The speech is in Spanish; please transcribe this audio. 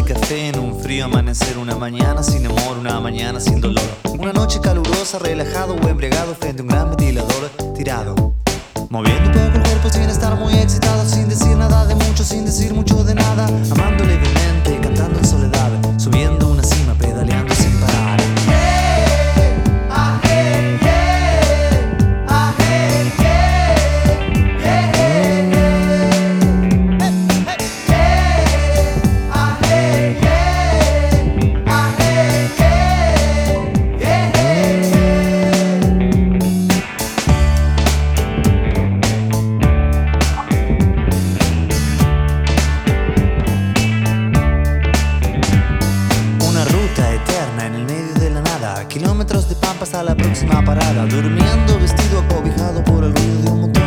café en un frío amanecer. Una mañana sin amor, una mañana sin dolor. Una noche calurosa, relajado o embriagado frente a un gran ventilador tirado, moviendo un poco el cuerpo sin estar muy excitado, sin decir nada de mucho, sin decir mucho de nada, amando levemente, cantando en soledad, subiendo una cima, pedaleando sin parar. Kilómetros de pampas a la próxima parada, durmiendo vestido acobijado por el ruido de un motor.